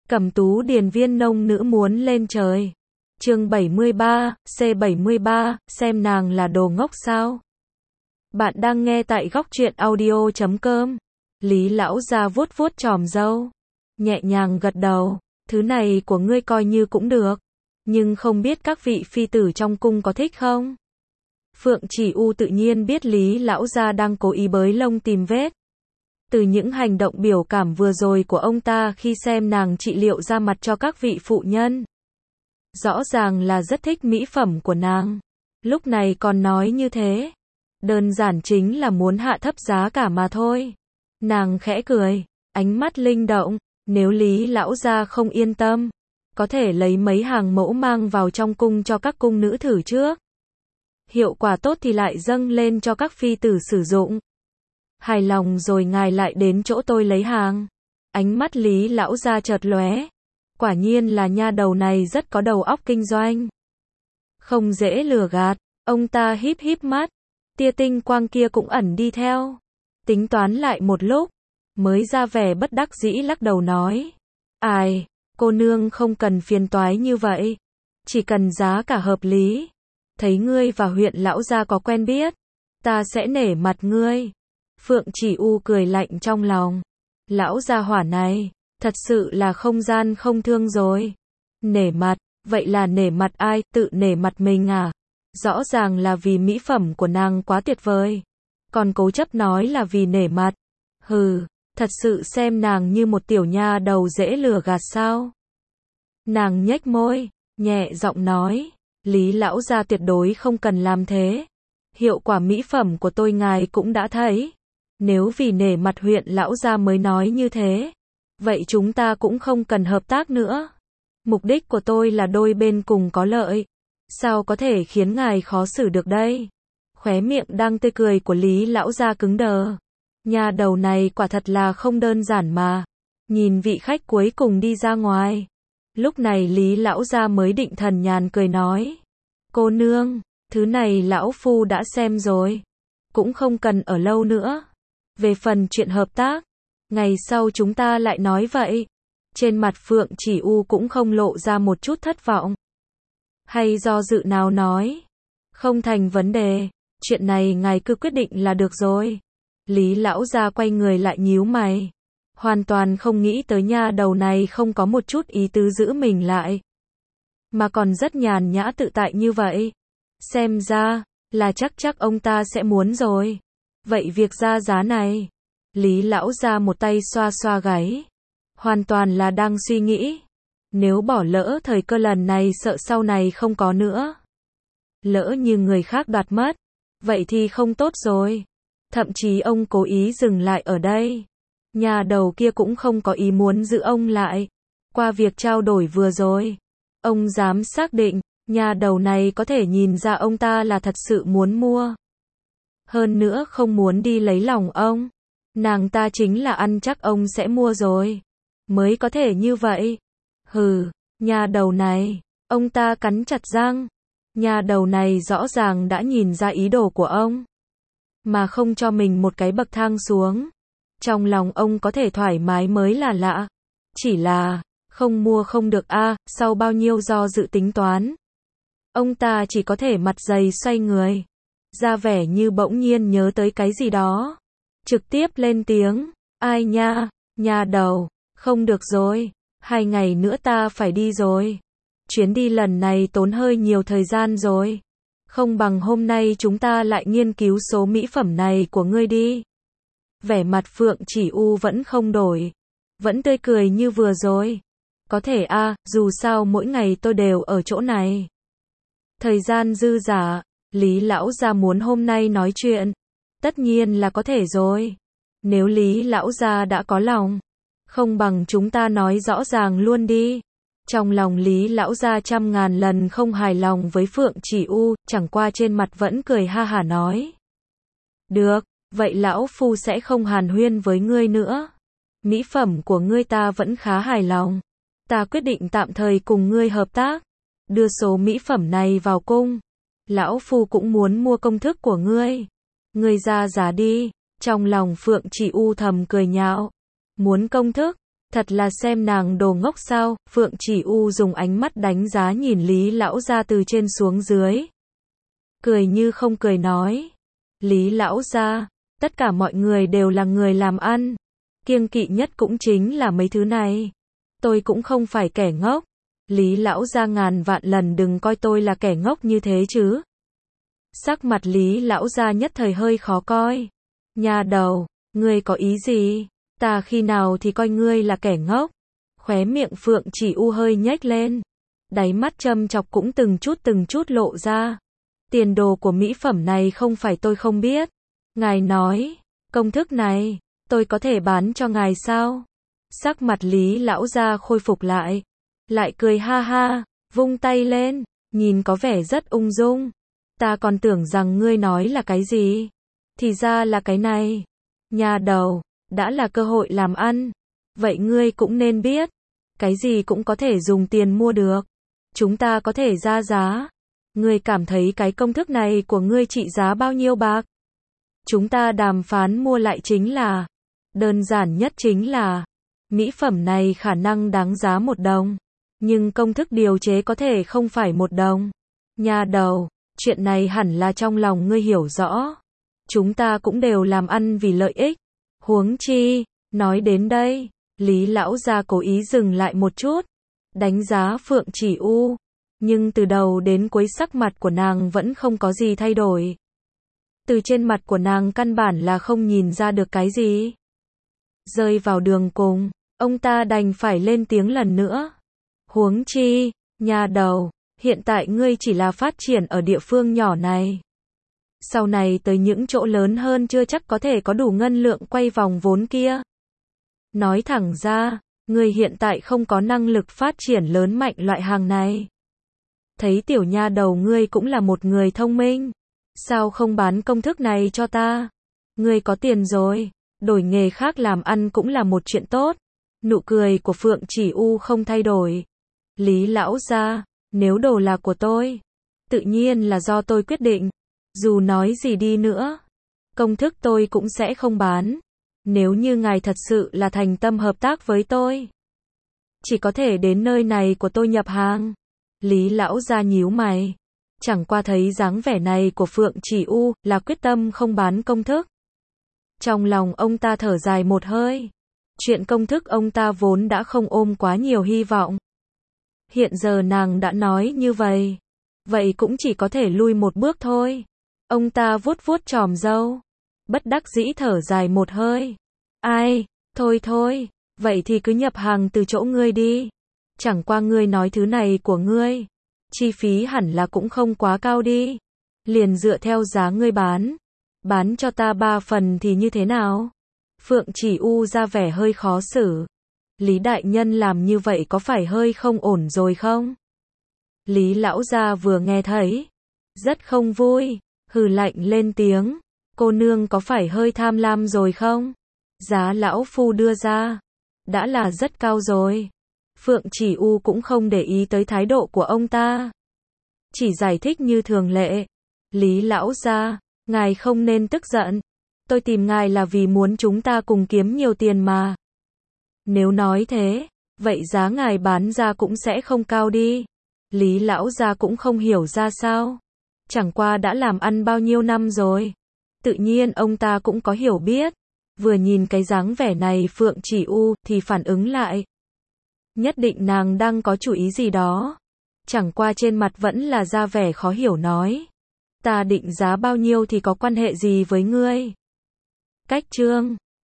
Cẩm Tú điền viên nông nữ muốn lên trời. Chương 73, C73, xem nàng là đồ ngốc sao? Bạn đang nghe tại góc truyện audio.com. Lý lão gia vuốt vuốt chòm râu, nhẹ nhàng gật đầu, thứ này của ngươi coi như cũng được, nhưng không biết các vị phi tử trong cung có thích không? Phượng Chỉ U tự nhiên biết Lý lão gia đang cố ý bới lông tìm vết. Từ những hành động biểu cảm vừa rồi của ông ta khi xem nàng trị liệu da mặt cho các vị phụ nhân, rõ ràng là rất thích mỹ phẩm của nàng. Lúc này còn nói như thế, đơn giản chính là muốn hạ thấp giá cả mà thôi. Nàng khẽ cười, ánh mắt linh động, nếu Lý lão gia không yên tâm, có thể lấy mấy hàng mẫu mang vào trong cung cho các cung nữ thử trước. Hiệu quả tốt thì lại dâng lên cho các phi tử sử dụng. Hài lòng rồi ngài lại đến chỗ tôi lấy hàng. Ánh mắt Lý lão gia chợt lóe. Quả nhiên là nha đầu này rất có đầu óc kinh doanh. Không dễ lừa gạt, ông ta híp híp mắt. Tia tinh quang kia cũng ẩn đi theo. Tính toán lại một lúc, mới ra vẻ bất đắc dĩ lắc đầu nói. Ai, cô nương không cần phiền toái như vậy. Chỉ cần giá cả hợp lý. Thấy ngươi và huyện lão gia có quen biết, ta sẽ nể mặt ngươi. Phượng Chỉ U cười lạnh trong lòng. Lão gia hỏa này, thật sự là không gian không thương rồi. Nể mặt, vậy là nể mặt ai, tự nể mặt mình à? Rõ ràng là vì mỹ phẩm của nàng quá tuyệt vời. Còn cố chấp nói là vì nể mặt. Hừ, thật sự xem nàng như một tiểu nha đầu dễ lừa gạt sao? Nàng nhếch môi, nhẹ giọng nói. Lý lão gia tuyệt đối không cần làm thế. Hiệu quả mỹ phẩm của tôi ngài cũng đã thấy. Nếu vì nể mặt huyện lão gia mới nói như thế, vậy chúng ta cũng không cần hợp tác nữa. Mục đích của tôi là đôi bên cùng có lợi. Sao có thể khiến ngài khó xử được đây? Khóe miệng đang tươi cười của Lý lão gia cứng đờ. Nhà đầu này quả thật là không đơn giản mà. Nhìn vị khách cuối cùng đi ra ngoài. Lúc này Lý lão gia mới định thần nhàn cười nói. Cô nương, thứ này lão phu đã xem rồi. Cũng không cần ở lâu nữa. Về phần chuyện hợp tác, ngày sau chúng ta lại nói vậy. Trên mặt Phượng Chỉ U cũng không lộ ra một chút thất vọng. Hay do dự nào nói. Không thành vấn đề, chuyện này ngài cứ quyết định là được rồi. Lý lão gia quay người lại nhíu mày. Hoàn toàn không nghĩ tới nha đầu này không có một chút ý tứ giữ mình lại. Mà còn rất nhàn nhã tự tại như vậy. Xem ra, là chắc ông ta sẽ muốn rồi. Vậy việc ra giá này. Lý lão gia một tay xoa xoa gáy. Hoàn toàn là đang suy nghĩ. Nếu bỏ lỡ thời cơ lần này sợ sau này không có nữa. Lỡ như người khác đoạt mất. Vậy thì không tốt rồi. Thậm chí ông cố ý dừng lại ở đây. Nhà đầu kia cũng không có ý muốn giữ ông lại. Qua việc trao đổi vừa rồi, ông dám xác định, nhà đầu này có thể nhìn ra ông ta là thật sự muốn mua. Hơn nữa không muốn đi lấy lòng ông. Nàng ta chính là ăn chắc ông sẽ mua rồi. Mới có thể như vậy. Hừ, nhà đầu này, ông ta cắn chặt răng. Nhà đầu này rõ ràng đã nhìn ra ý đồ của ông. Mà không cho mình một cái bậc thang xuống. Trong lòng ông có thể thoải mái mới là lạ. Chỉ là, không mua không được a. Sau bao nhiêu do dự tính toán. Ông ta chỉ có thể mặt dày xoay người. Ra vẻ như bỗng nhiên nhớ tới cái gì đó. Trực tiếp lên tiếng. Ai nha, nhà đầu, không được rồi. 2 ngày nữa ta phải đi rồi. Chuyến đi lần này tốn hơi nhiều thời gian rồi. Không bằng hôm nay chúng ta lại nghiên cứu số mỹ phẩm này của ngươi đi. Vẻ mặt Phượng Chỉ U vẫn không đổi. Vẫn tươi cười như vừa rồi. Có thể a, dù sao mỗi ngày tôi đều ở chỗ này. Thời gian dư dả, Lý lão gia muốn hôm nay nói chuyện. Tất nhiên là có thể rồi. Nếu Lý lão gia đã có lòng, không bằng chúng ta nói rõ ràng luôn đi. Trong lòng Lý lão gia trăm ngàn lần không hài lòng với Phượng Chỉ U, chẳng qua trên mặt vẫn cười ha hả nói. Được, vậy lão phu sẽ không hàn huyên với ngươi nữa. Mỹ phẩm của ngươi ta vẫn khá hài lòng. Ta quyết định tạm thời cùng ngươi hợp tác. Đưa số mỹ phẩm này vào cung. Lão phu cũng muốn mua công thức của ngươi. Ngươi ra giá đi. Trong lòng Phượng Chỉ U thầm cười nhạo. Muốn công thức? Thật là xem nàng đồ ngốc sao, Phượng Chỉ U dùng ánh mắt đánh giá nhìn Lý lão gia từ trên xuống dưới. Cười như không cười nói. Lý lão gia, tất cả mọi người đều là người làm ăn. Kiêng kỵ nhất cũng chính là mấy thứ này. Tôi cũng không phải kẻ ngốc. Lý lão gia ngàn vạn lần đừng coi tôi là kẻ ngốc như thế chứ. Sắc mặt Lý lão gia nhất thời hơi khó coi. Nha đầu, ngươi có ý gì? Ta khi nào thì coi ngươi là kẻ ngốc? Khóe miệng Phượng Chỉ U hơi nhếch lên. Đáy mắt châm chọc cũng từng chút lộ ra. Tiền đồ của mỹ phẩm này không phải tôi không biết. Ngài nói, công thức này, tôi có thể bán cho ngài sao? Sắc mặt Lý lão gia khôi phục lại. Lại cười ha ha, vung tay lên, nhìn có vẻ rất ung dung. Ta còn tưởng rằng ngươi nói là cái gì? Thì ra là cái này. Nhà đầu, đã là cơ hội làm ăn. Vậy ngươi cũng nên biết. Cái gì cũng có thể dùng tiền mua được. Chúng ta có thể ra giá. Ngươi cảm thấy cái công thức này của ngươi trị giá bao nhiêu bạc? Chúng ta đàm phán mua lại chính là. Đơn giản nhất chính là. Mỹ phẩm này khả năng đáng giá 1 đồng. Nhưng công thức điều chế có thể không phải 1 đồng. Nhà đầu, chuyện này hẳn là trong lòng ngươi hiểu rõ. Chúng ta cũng đều làm ăn vì lợi ích. Huống chi, nói đến đây, Lý lão gia cố ý dừng lại một chút, đánh giá Phượng Chỉ U, nhưng từ đầu đến cuối sắc mặt của nàng vẫn không có gì thay đổi. Từ trên mặt của nàng căn bản là không nhìn ra được cái gì. Rơi vào đường cùng, ông ta đành phải lên tiếng lần nữa. Huống chi, nhà đầu, hiện tại ngươi chỉ là phát triển ở địa phương nhỏ này. Sau này tới những chỗ lớn hơn chưa chắc có thể có đủ ngân lượng quay vòng vốn kia. Nói thẳng ra, ngươi hiện tại không có năng lực phát triển lớn mạnh loại hàng này. Thấy tiểu nha đầu ngươi cũng là một người thông minh. Sao không bán công thức này cho ta? Ngươi có tiền rồi, đổi nghề khác làm ăn cũng là một chuyện tốt. Nụ cười của Phượng Chỉ U không thay đổi. Lý lão gia, nếu đồ là của tôi, tự nhiên là do tôi quyết định. Dù nói gì đi nữa, công thức tôi cũng sẽ không bán. Nếu như ngài thật sự là thành tâm hợp tác với tôi, chỉ có thể đến nơi này của tôi nhập hàng. Lý lão gia nhíu mày. Chẳng qua thấy dáng vẻ này của Phượng Chỉ U là quyết tâm không bán công thức. Trong lòng ông ta thở dài một hơi. Chuyện công thức ông ta vốn đã không ôm quá nhiều hy vọng. Hiện giờ nàng đã nói như vậy, vậy cũng chỉ có thể lui một bước thôi. Ông ta vuốt vuốt chòm râu, bất đắc dĩ thở dài một hơi. Ai, thôi, vậy thì cứ nhập hàng từ chỗ ngươi đi. Chẳng qua ngươi nói thứ này của ngươi, chi phí hẳn là cũng không quá cao đi. Liền dựa theo giá ngươi bán cho ta 3 phần thì như thế nào? Phượng Chỉ U ra vẻ hơi khó xử. Lý đại nhân làm như vậy có phải hơi không ổn rồi không? Lý lão gia vừa nghe thấy, rất không vui, hừ lạnh lên tiếng. Cô nương có phải hơi tham lam rồi không? Giá lão phu đưa ra, đã là rất cao rồi. Phượng Chỉ U cũng không để ý tới thái độ của ông ta. Chỉ giải thích như thường lệ. Lý lão gia, ngài không nên tức giận. Tôi tìm ngài là vì muốn chúng ta cùng kiếm nhiều tiền mà. Nếu nói thế, vậy giá ngài bán ra cũng sẽ không cao đi. Lý lão gia cũng không hiểu ra sao. Chẳng qua đã làm ăn bao nhiêu năm rồi. Tự nhiên ông ta cũng có hiểu biết. Vừa nhìn cái dáng vẻ này Phượng Chỉ U thì phản ứng lại. Nhất định nàng đang có chủ ý gì đó. Chẳng qua trên mặt vẫn là ra vẻ khó hiểu nói. Ta định giá bao nhiêu thì có quan hệ gì với ngươi? Cách chương